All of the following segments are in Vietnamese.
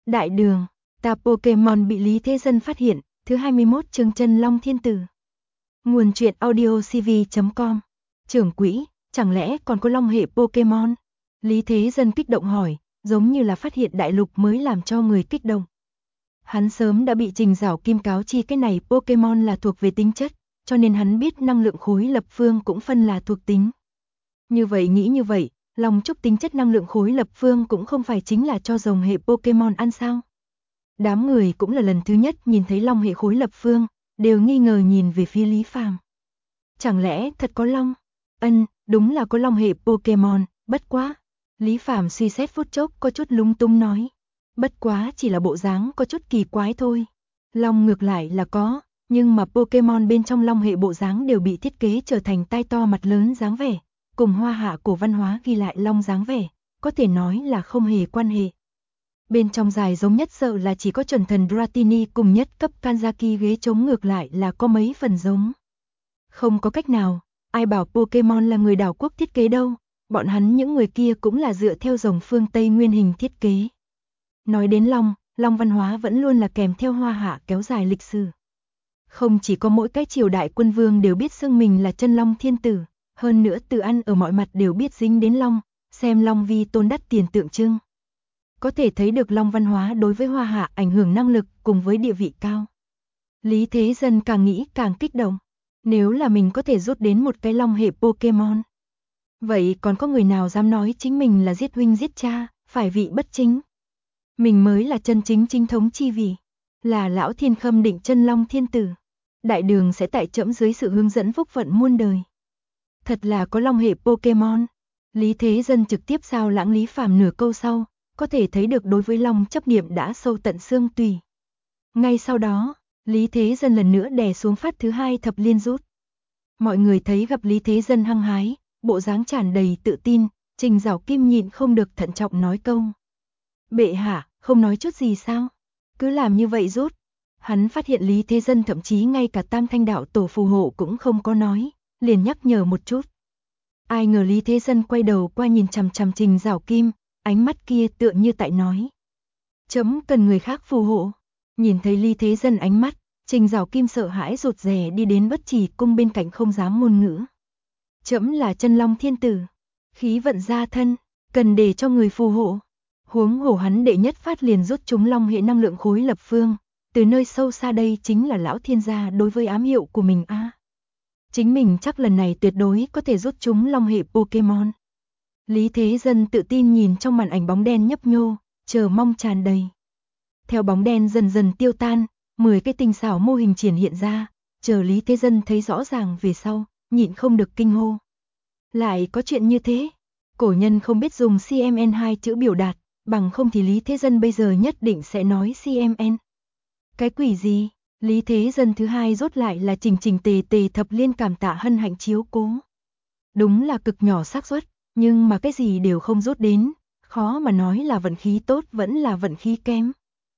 Đại đường, ta Pokemon bị Lý Thế Dân phát hiện, thứ 21 chương Chân Long Thiên Tử. Nguồn truyện audio cv.com. Trưởng quỹ, chẳng lẽ còn có long hệ Pokemon? Lý Thế Dân kích động hỏi, giống như là phát hiện đại lục mới làm cho người kích động. Hắn sớm đã bị Trình Giảo Kim cáo chi cái này Pokemon là thuộc về tính chất, cho nên hắn biết năng lượng khối lập phương cũng phân là thuộc tính. Như vậy, Long Trúc tính chất năng lượng khối lập phương cũng không phải chính là cho rồng hệ Pokemon ăn sao? Đám người cũng là lần thứ nhất nhìn thấy long hệ khối lập phương, đều nghi ngờ nhìn về phía Lý Phàm. Chẳng lẽ thật có long? Đúng là có long hệ Pokemon, bất quá. Lý Phàm suy xét phút chốc có chút lung tung nói. Bất quá chỉ là bộ dáng có chút kỳ quái thôi. Long ngược lại là có, nhưng mà Pokemon bên trong long hệ bộ dáng đều bị thiết kế trở thành tai to mặt lớn dáng vẻ, cùng hoa hạ cổ văn hóa ghi lại long dáng vẻ, có thể nói là không hề quan hệ. Bên trong dài giống nhất sợ là chỉ có chuẩn thần Dratini cùng nhất cấp Kanzaki ghế trống ngược lại là có mấy phần giống. Không có cách nào, ai bảo Pokemon là người đảo quốc thiết kế đâu, bọn hắn những người kia cũng là dựa theo rồng phương Tây nguyên hình thiết kế. Nói đến long văn hóa vẫn luôn là kèm theo hoa hạ kéo dài lịch sử. Không chỉ có mỗi cái triều đại quân vương đều biết xưng mình là chân long thiên tử, hơn nữa từ ăn ở mọi mặt đều biết dính đến long, xem long vi tôn đắt tiền tượng trưng. Có thể thấy được long văn hóa đối với hoa hạ ảnh hưởng năng lực cùng với địa vị cao. Lý Thế Dân càng nghĩ càng kích động. Nếu là mình có thể rút đến một cái long hệ Pokemon. Vậy còn có người nào dám nói chính mình là giết huynh giết cha, phải vị bất chính. Mình mới là chân chính chính thống chi vị. Là lão thiên khâm định chân long thiên tử. Đại đường sẽ tại trẫm dưới sự hướng dẫn phúc vận muôn đời. Thật là có long hệ Pokemon. Lý Thế Dân trực tiếp giao lãng Lý Phàm nửa câu sau. Có thể thấy được đối với long chấp niệm đã sâu tận xương tùy. Ngay sau đó, Lý Thế Dân lần nữa đè xuống phát thứ 2 thập liên rút. Mọi người thấy gặp Lý Thế Dân hăng hái, bộ dáng tràn đầy tự tin, Trình Giảo Kim nhịn không được thận trọng nói câu. Bệ hạ, không nói chút gì sao? Cứ làm như vậy rút. Hắn phát hiện Lý Thế Dân thậm chí ngay cả Tam Thanh Đạo Tổ phù hộ cũng không có nói, liền nhắc nhở một chút. Ai ngờ Lý Thế Dân quay đầu qua nhìn chằm chằm Trình Giảo Kim, ánh mắt kia tựa như tại nói. Chấm cần người khác phù hộ. Nhìn thấy Lý Thế Dân ánh mắt, Trình Giảo Kim sợ hãi rụt rè đi đến Bất Chỉ Cung bên cạnh không dám ngôn ngữ. Chấm là chân long thiên tử, khí vận gia thân, cần để cho người phù hộ. Huống hồ hắn đệ nhất phát liền rút chúng long hệ năng lượng khối lập phương, từ nơi sâu xa đây chính là lão thiên gia đối với ám hiệu của mình a. Chính mình chắc lần này tuyệt đối có thể rút chúng long hệ Pokemon. Lý Thế Dân tự tin nhìn trong màn ảnh bóng đen nhấp nhô, chờ mong tràn đầy. Theo bóng đen dần dần tiêu tan, 10 cái tinh xảo mô hình triển hiện ra, chờ Lý Thế Dân thấy rõ ràng về sau, nhịn không được kinh hô. Lại có chuyện như thế? Cổ nhân không biết dùng CMN 2 chữ biểu đạt, bằng không thì Lý Thế Dân bây giờ nhất định sẽ nói CMN. Cái quỷ gì? Lý Thế Dân thứ 2 rốt lại là trình trình tề tề thập liên cảm tạ hân hạnh chiếu cố. Đúng là cực nhỏ xác suất, nhưng mà cái gì đều không rốt đến, khó mà nói là vận khí tốt vẫn là vận khí kém.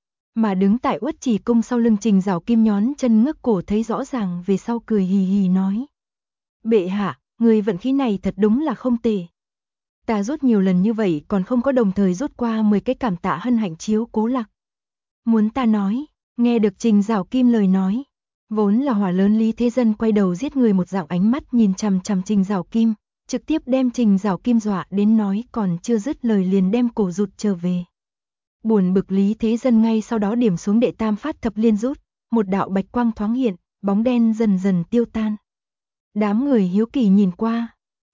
Mà đứng tại Uất Chỉ Cung sau lưng Trình Giảo Kim nhón chân ngước cổ thấy rõ ràng về sau cười hì hì nói. Bệ hạ, người vận khí này thật đúng là không tệ. Ta rút nhiều lần như vậy còn không có đồng thời rút qua 10 cái cảm tạ hân hạnh chiếu cố lạc. Muốn ta nói, nghe được Trình Giảo Kim lời nói. Vốn là hỏa lớn Lý Thế Dân quay đầu giết người một dạng ánh mắt nhìn chằm chằm Trình Giảo Kim, trực tiếp đem Trình Giảo Kim dọa đến nói còn chưa dứt lời liền đem cổ rụt trở về. Buồn bực Lý Thế Dân ngay sau đó điểm xuống đệ tam phát thập liên rút, một đạo bạch quang thoáng hiện, bóng đen dần dần tiêu tan. Đám người hiếu kỳ nhìn qua.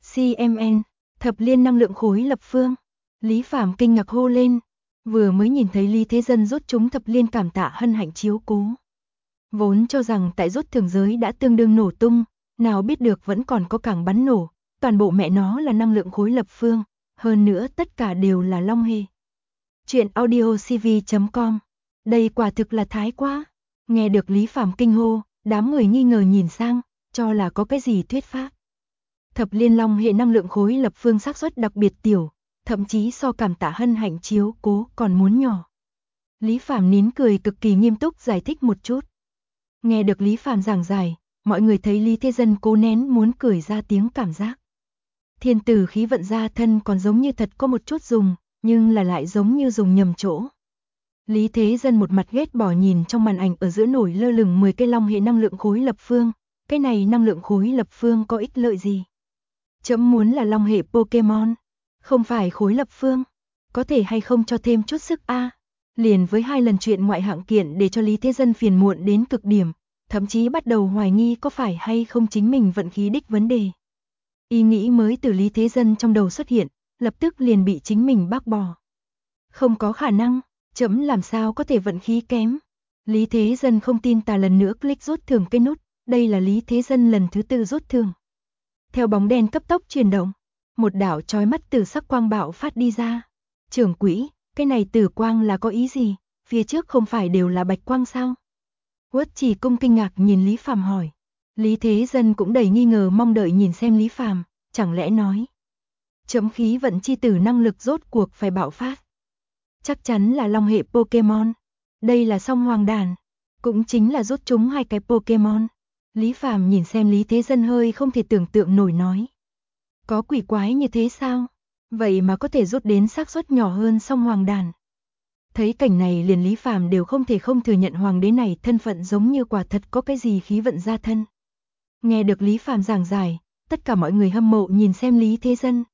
CMN, thập liên năng lượng khối lập phương. Lý Phàm kinh ngạc hô lên, vừa mới nhìn thấy Lý Thế Dân rút chúng thập liên cảm tạ hân hạnh chiếu cố. Vốn cho rằng tại rút thường giới đã tương đương nổ tung, nào biết được vẫn còn có cảng bắn nổ, toàn bộ mẹ nó là năng lượng khối lập phương, hơn nữa tất cả đều là long hệ. Chuyện audio cv.com. Đây quả thực là thái quá. Nghe được Lý Phàm kinh hô, đám người nghi ngờ nhìn sang, cho là có cái gì thuyết pháp. Thập liên long hệ năng lượng khối lập phương xác suất đặc biệt tiểu, thậm chí so cảm tạ hân hạnh chiếu cố còn muốn nhỏ. Lý Phàm nín cười cực kỳ nghiêm túc giải thích một chút. Nghe được Lý Phàm giảng giải, mọi người thấy Lý Thế Dân cố nén muốn cười ra tiếng cảm giác. Thiên tử khí vận gia thân còn giống như thật có một chút dùng, nhưng là lại giống như dùng nhầm chỗ. Lý Thế Dân một mặt ghét bỏ nhìn trong màn ảnh ở giữa nổi lơ lửng 10 cây long hệ năng lượng khối lập phương, cái này năng lượng khối lập phương có ích lợi gì? Trẫm muốn là long hệ Pokemon, không phải khối lập phương, có thể hay không cho thêm chút sức a? Liền với 2 lần chuyện ngoại hạng kiện để cho Lý Thế Dân phiền muộn đến cực điểm, thậm chí bắt đầu hoài nghi có phải hay không chính mình vận khí đích vấn đề. Ý nghĩ mới từ Lý Thế Dân trong đầu xuất hiện, lập tức liền bị chính mình bác bỏ. Không có khả năng, trẫm làm sao có thể vận khí kém. Lý Thế Dân không tin tà lần nữa click rút thưởng cái nút, đây là Lý Thế Dân lần thứ 4 rút thưởng. Theo bóng đen cấp tốc chuyển động, một đạo chói mắt từ sắc quang bạo phát đi ra. Trưởng quỹ, cái này tử quang là có ý gì? Phía trước không phải đều là bạch quang sao? Uất Chỉ Cung kinh ngạc nhìn Lý Phàm hỏi. Lý Thế Dân cũng đầy nghi ngờ mong đợi nhìn xem Lý Phàm, chẳng lẽ nói chấm khí vận chi tử năng lực rốt cuộc phải bạo phát. Chắc chắn là long hệ Pokemon. Đây là song hoàng đàn, cũng chính là rút chúng 2 cái Pokemon. Lý Phàm nhìn xem Lý Thế Dân hơi không thể tưởng tượng nổi nói. Có quỷ quái như thế sao? Vậy mà có thể rút đến xác suất nhỏ hơn song hoàng đàn. Thấy cảnh này liền Lý Phàm đều không thể không thừa nhận hoàng đế này thân phận giống như quả thật có cái gì khí vận gia thân. Nghe được Lý Phàm giảng giải, tất cả mọi người hâm mộ nhìn xem Lý Thế Dân.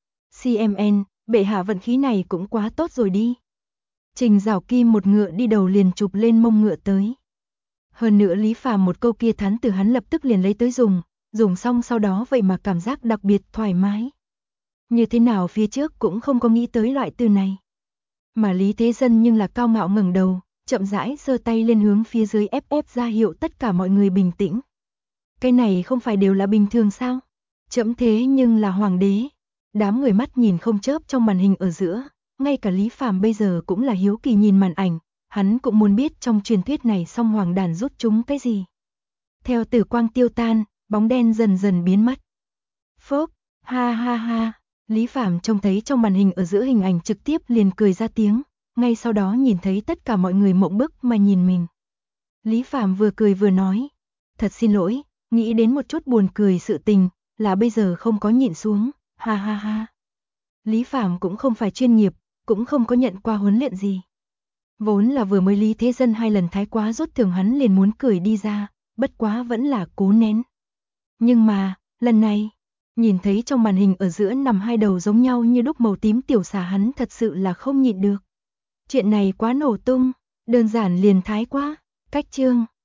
CMN, bệ hạ vận khí này cũng quá tốt rồi đi. Trình Giảo Kim một ngựa đi đầu liền chụp lên mông ngựa tới. Hơn nữa Lý Phàm một câu kia thán từ hắn lập tức liền lấy tới dùng xong sau đó vậy mà cảm giác đặc biệt thoải mái. Như thế nào phía trước cũng không có nghĩ tới loại từ này. Mà Lý Thế Dân nhưng là cao ngạo ngẩng đầu, chậm rãi giơ tay lên hướng phía dưới ép ra hiệu tất cả mọi người bình tĩnh. Cái này không phải đều là bình thường sao? Chậm thế nhưng là hoàng đế. Đám người mắt nhìn không chớp trong màn hình ở giữa, ngay cả Lý Phàm bây giờ cũng là hiếu kỳ nhìn màn ảnh, hắn cũng muốn biết trong truyền thuyết này song hoàng đàn rút chúng cái gì. Theo tử quang tiêu tan, bóng đen dần dần biến mất. Phốc, ha ha ha, Lý Phàm trông thấy trong màn hình ở giữa hình ảnh trực tiếp liền cười ra tiếng, ngay sau đó nhìn thấy tất cả mọi người mộng bức mà nhìn mình. Lý Phàm vừa cười vừa nói, thật xin lỗi, nghĩ đến một chút buồn cười sự tình, là bây giờ không có nhịn xuống, ha ha ha. Lý Phàm cũng không phải chuyên nghiệp, cũng không có nhận qua huấn luyện gì. Vốn là vừa mới Lý Thế Dân 2 lần thái quá rút thưởng hắn liền muốn cười đi ra, bất quá vẫn là cố nén. Nhưng mà, lần này, nhìn thấy trong màn hình ở giữa nằm 2 đầu giống nhau như đúc màu tím tiểu xà hắn thật sự là không nhịn được. Chuyện này quá nổ tung, đơn giản liền thái quá, cách chương.